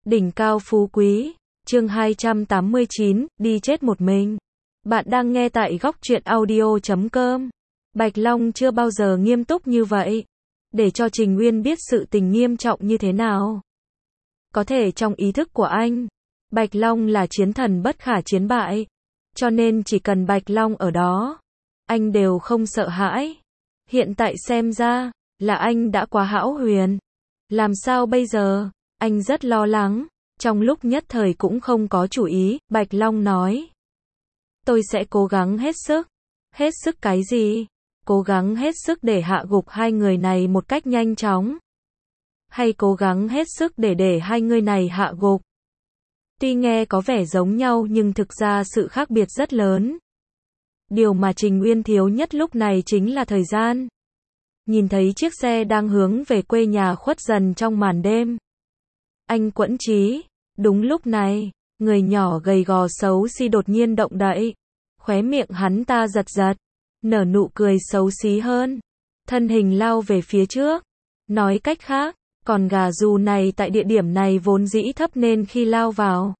Đỉnh cao phú quý, chương 289, đi chết một mình. Bạn đang nghe tại góc truyện audio.com. Bạch Long chưa bao giờ nghiêm túc như vậy. Để cho Trình Uyên biết sự tình nghiêm trọng như thế nào. Có thể trong ý thức của anh, Bạch Long là chiến thần bất khả chiến bại. Cho nên chỉ cần Bạch Long ở đó, anh đều không sợ hãi. Hiện tại xem ra, là anh đã quá hão huyền. Làm sao bây giờ? Anh rất lo lắng, trong lúc nhất thời cũng không có chủ ý, Bạch Long nói. Tôi sẽ cố gắng hết sức. Hết sức cái gì? Cố gắng hết sức để hạ gục hai người này một cách nhanh chóng. Hay cố gắng hết sức để hai người này hạ gục? Tuy nghe có vẻ giống nhau nhưng thực ra sự khác biệt rất lớn. Điều mà Trình Uyên thiếu nhất lúc này chính là thời gian. Nhìn thấy chiếc xe đang hướng về quê nhà khuất dần trong màn đêm. Anh quẫn trí. Đúng lúc này, người nhỏ gầy gò xấu xí đột nhiên động đậy. Khóe miệng hắn ta giật giật. Nở nụ cười xấu xí hơn. Thân hình lao về phía trước. Nói cách khác, con gà dù này tại địa điểm này vốn dĩ thấp nên khi lao vào,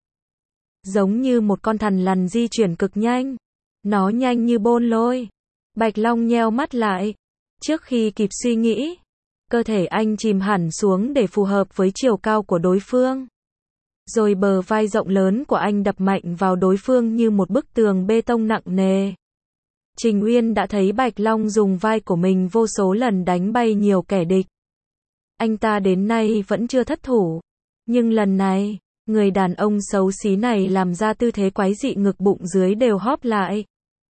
giống như một con thằn lằn di chuyển cực nhanh. Nó nhanh như bôn lôi. Bạch Long nheo mắt lại. Trước khi kịp suy nghĩ, cơ thể anh chìm hẳn xuống để phù hợp với chiều cao của đối phương. Rồi bờ vai rộng lớn của anh đập mạnh vào đối phương như một bức tường bê tông nặng nề. Trình Uyên đã thấy Bạch Long dùng vai của mình vô số lần đánh bay nhiều kẻ địch. Anh ta đến nay vẫn chưa thất thủ. Nhưng lần này, người đàn ông xấu xí này làm ra tư thế quái dị, ngực bụng dưới đều hóp lại.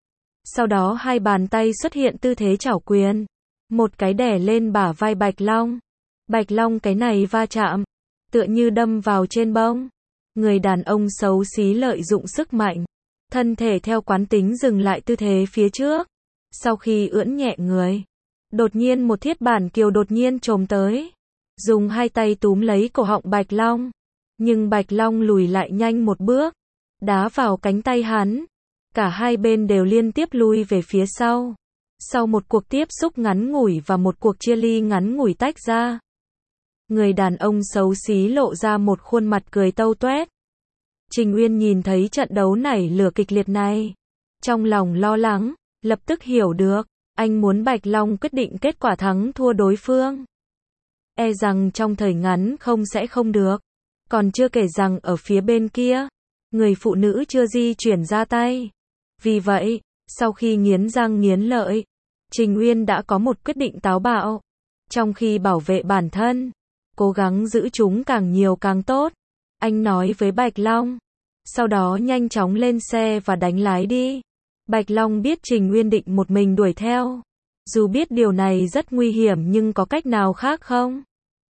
Sau đó hai bàn tay xuất hiện tư thế chảo quyền. Một cái đè lên bả vai Bạch Long. Bạch Long cái này va chạm, tựa như đâm vào trên bông. Người đàn ông xấu xí lợi dụng sức mạnh. Thân thể theo quán tính dừng lại tư thế phía trước. Sau khi ưỡn nhẹ người, đột nhiên một thiết bản kiều đột nhiên chồm tới. Dùng hai tay túm lấy cổ họng Bạch Long. Nhưng Bạch Long lùi lại nhanh một bước. Đá vào cánh tay hắn. Cả hai bên đều liên tiếp lui về phía sau. Sau một cuộc tiếp xúc ngắn ngủi và một cuộc chia ly ngắn ngủi tách ra, người đàn ông xấu xí lộ ra một khuôn mặt cười tâu toét. Trình Uyên nhìn thấy trận đấu nảy lửa kịch liệt này, trong lòng lo lắng, lập tức hiểu được, anh muốn Bạch Long quyết định kết quả thắng thua đối phương. E rằng trong thời ngắn sẽ không được. Còn chưa kể rằng ở phía bên kia, người phụ nữ chưa di chuyển ra tay. Vì vậy, sau khi nghiến răng nghiến lợi, Trình Uyên đã có một quyết định táo bạo. Trong khi bảo vệ bản thân, cố gắng giữ chúng càng nhiều càng tốt. Anh nói với Bạch Long. Sau đó nhanh chóng lên xe và đánh lái đi. Bạch Long biết Trình Uyên định một mình đuổi theo. Dù biết điều này rất nguy hiểm nhưng có cách nào khác không?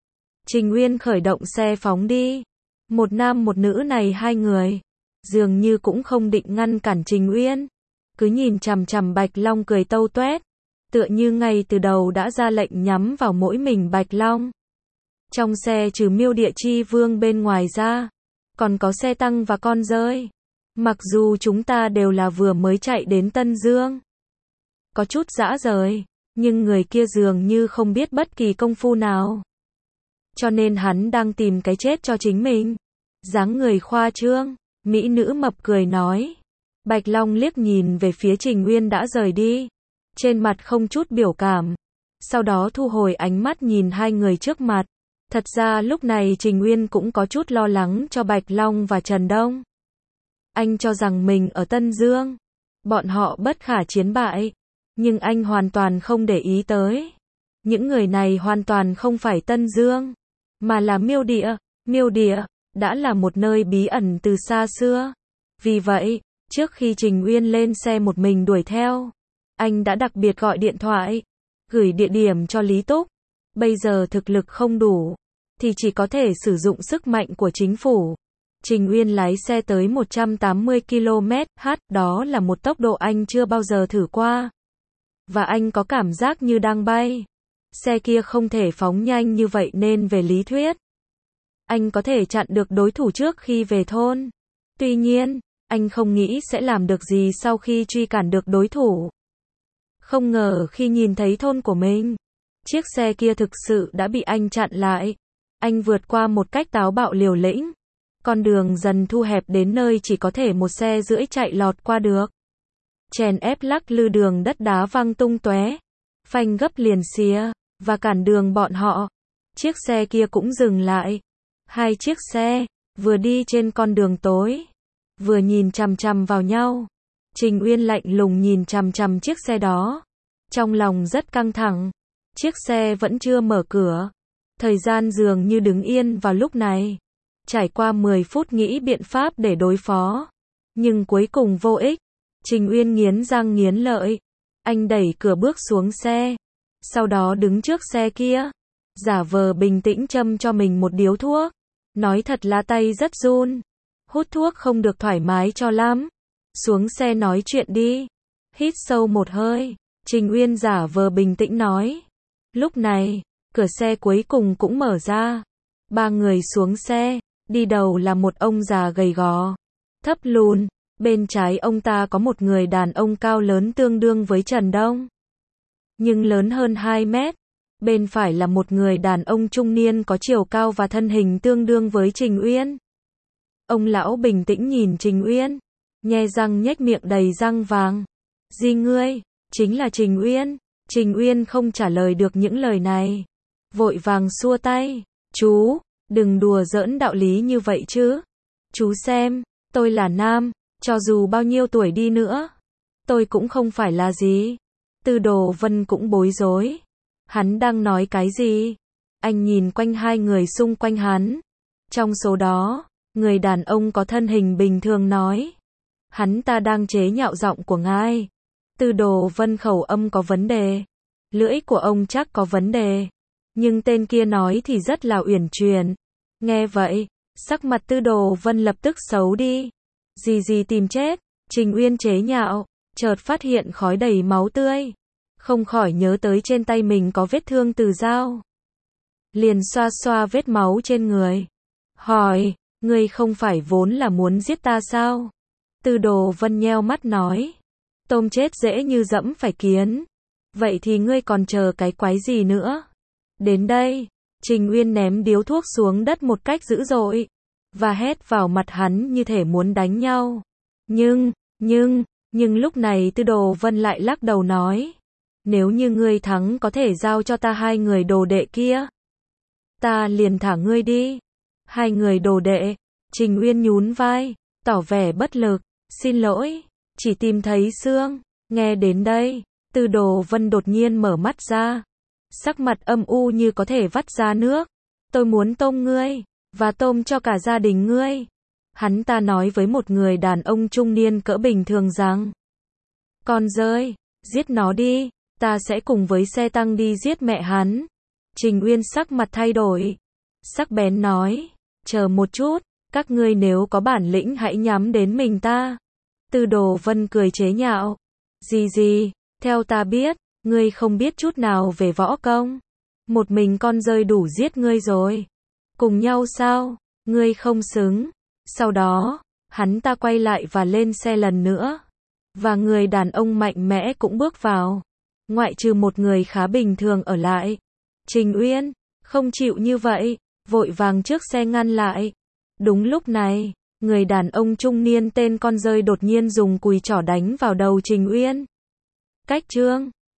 Trình Uyên khởi động xe phóng đi. Một nam một nữ này hai người, dường như cũng không định ngăn cản Trình Uyên. Cứ nhìn chằm chằm Bạch Long cười tâu toét. Tựa như ngay từ đầu đã ra lệnh nhắm vào mỗi mình Bạch Long. Trong xe trừ Miêu Địa Chi Vương bên ngoài ra, còn có xe tăng và con rơi. Mặc dù chúng ta đều là vừa mới chạy đến Tân Dương, có chút dã rời, nhưng người kia dường như không biết bất kỳ công phu nào. Cho nên hắn đang tìm cái chết cho chính mình. Dáng người khoa trương, mỹ nữ mập cười nói. Bạch Long liếc nhìn về phía Trình Uyên đã rời đi. Trên mặt không chút biểu cảm. Sau đó thu hồi ánh mắt nhìn hai người trước mặt. Thật ra lúc này Trình Uyên cũng có chút lo lắng cho Bạch Long và Trần Đông. Anh cho rằng mình ở Tân Dương, bọn họ bất khả chiến bại. Nhưng anh hoàn toàn không để ý tới. Những người này hoàn toàn không phải Tân Dương, mà là Miêu Địa. Miêu Địa đã là một nơi bí ẩn từ xa xưa. Vì vậy, trước khi Trình Uyên lên xe một mình đuổi theo, anh đã đặc biệt gọi điện thoại, gửi địa điểm cho Lý Túc. Bây giờ thực lực không đủ, thì chỉ có thể sử dụng sức mạnh của chính phủ. Trình Uyên lái xe tới 180 km/h, đó là một tốc độ anh chưa bao giờ thử qua. Và anh có cảm giác như đang bay. Xe kia không thể phóng nhanh như vậy nên về lý thuyết, anh có thể chặn được đối thủ trước khi về thôn. Tuy nhiên, anh không nghĩ sẽ làm được gì sau khi truy cản được đối thủ. Không ngờ khi nhìn thấy thôn của mình, chiếc xe kia thực sự đã bị anh chặn lại. Anh vượt qua một cách táo bạo liều lĩnh. Con đường dần thu hẹp đến nơi chỉ có thể một xe rưỡi chạy lọt qua được. Chèn ép lắc lư đường đất đá văng tung tóe, phanh gấp liền xía, và cản đường bọn họ. Chiếc xe kia cũng dừng lại. Hai chiếc xe, vừa đi trên con đường tối, vừa nhìn chằm chằm vào nhau. Trình Uyên lạnh lùng nhìn chằm chằm chiếc xe đó. Trong lòng rất căng thẳng. Chiếc xe vẫn chưa mở cửa. Thời gian dường như đứng yên vào lúc này. Trải qua 10 phút nghĩ biện pháp để đối phó. Nhưng cuối cùng vô ích. Trình Uyên nghiến răng nghiến lợi. Anh đẩy cửa bước xuống xe. Sau đó đứng trước xe kia. Giả vờ bình tĩnh châm cho mình một điếu thuốc. Nói thật là tay rất run. Hút thuốc không được thoải mái cho lắm. Xuống xe nói chuyện đi. Hít sâu một hơi. Trình Uyên giả vờ bình tĩnh nói. Lúc này, cửa xe cuối cùng cũng mở ra. Ba người xuống xe. Đi đầu là một ông già gầy gò, thấp lùn. Bên trái ông ta có một người đàn ông cao lớn tương đương với Trần Đông, nhưng lớn hơn 2 mét. Bên phải là một người đàn ông trung niên có chiều cao và thân hình tương đương với Trình Uyên. Ông lão bình tĩnh nhìn Trình Uyên, nhe răng nhếch miệng đầy răng vàng. Gì ngươi? Chính là Trình Uyên. Trình Uyên không trả lời được những lời này. Vội vàng xua tay. Chú, đừng đùa giỡn đạo lý như vậy chứ. Chú xem, tôi là nam, cho dù bao nhiêu tuổi đi nữa, tôi cũng không phải là gì. Tư Đồ Vân cũng bối rối. Hắn đang nói cái gì? Anh nhìn quanh hai người xung quanh hắn. Trong số đó, người đàn ông có thân hình bình thường nói. Hắn ta đang chế nhạo giọng của ngài. Tư Đồ Vân khẩu âm có vấn đề. Lưỡi của ông chắc có vấn đề. Nhưng tên kia nói thì rất là uyển chuyển. Nghe vậy, sắc mặt Tư Đồ Vân lập tức xấu đi. Gì tìm chết. Trình Uyên chế nhạo, chợt phát hiện khói đầy máu tươi. Không khỏi nhớ tới trên tay mình có vết thương từ dao. Liền xoa xoa vết máu trên người. Hỏi, ngươi không phải vốn là muốn giết ta sao? Tư Đồ Vân nheo mắt nói. Tôm chết dễ như dẫm phải kiến. Vậy thì ngươi còn chờ cái quái gì nữa? Đến đây, Trình Uyên ném điếu thuốc xuống đất một cách dữ dội. Và hét vào mặt hắn như thể muốn đánh nhau. Nhưng lúc này Tư Đồ Vân lại lắc đầu nói. Nếu như ngươi thắng có thể giao cho ta hai người đồ đệ kia. Ta liền thả ngươi đi. Hai người đồ đệ. Trình Uyên nhún vai, tỏ vẻ bất lực. Xin lỗi, chỉ tìm thấy xương. Nghe đến đây, Tư Đồ Vân đột nhiên mở mắt ra. Sắc mặt âm u như có thể vắt ra nước. Tôi muốn tôm ngươi, và tôm cho cả gia đình ngươi. Hắn ta nói với một người đàn ông trung niên cỡ bình thường rằng. Con rơi, giết nó đi, ta sẽ cùng với xe tăng đi giết mẹ hắn. Trình Uyên sắc mặt thay đổi. Sắc bén nói, chờ một chút, các ngươi nếu có bản lĩnh hãy nhắm đến mình ta. Tư Đồ Vân cười chế nhạo. Gì, theo ta biết, ngươi không biết chút nào về võ công. Một mình con rơi đủ giết ngươi rồi. Cùng nhau sao, ngươi không xứng. Sau đó, hắn ta quay lại và lên xe lần nữa. Và người đàn ông mạnh mẽ cũng bước vào. Ngoại trừ một người khá bình thường ở lại. Trình Uyên, không chịu như vậy, vội vàng trước xe ngăn lại. Đúng lúc này, người đàn ông trung niên tên con rơi đột nhiên dùng cùi chỏ đánh vào đầu Trình Uyên. Cách chương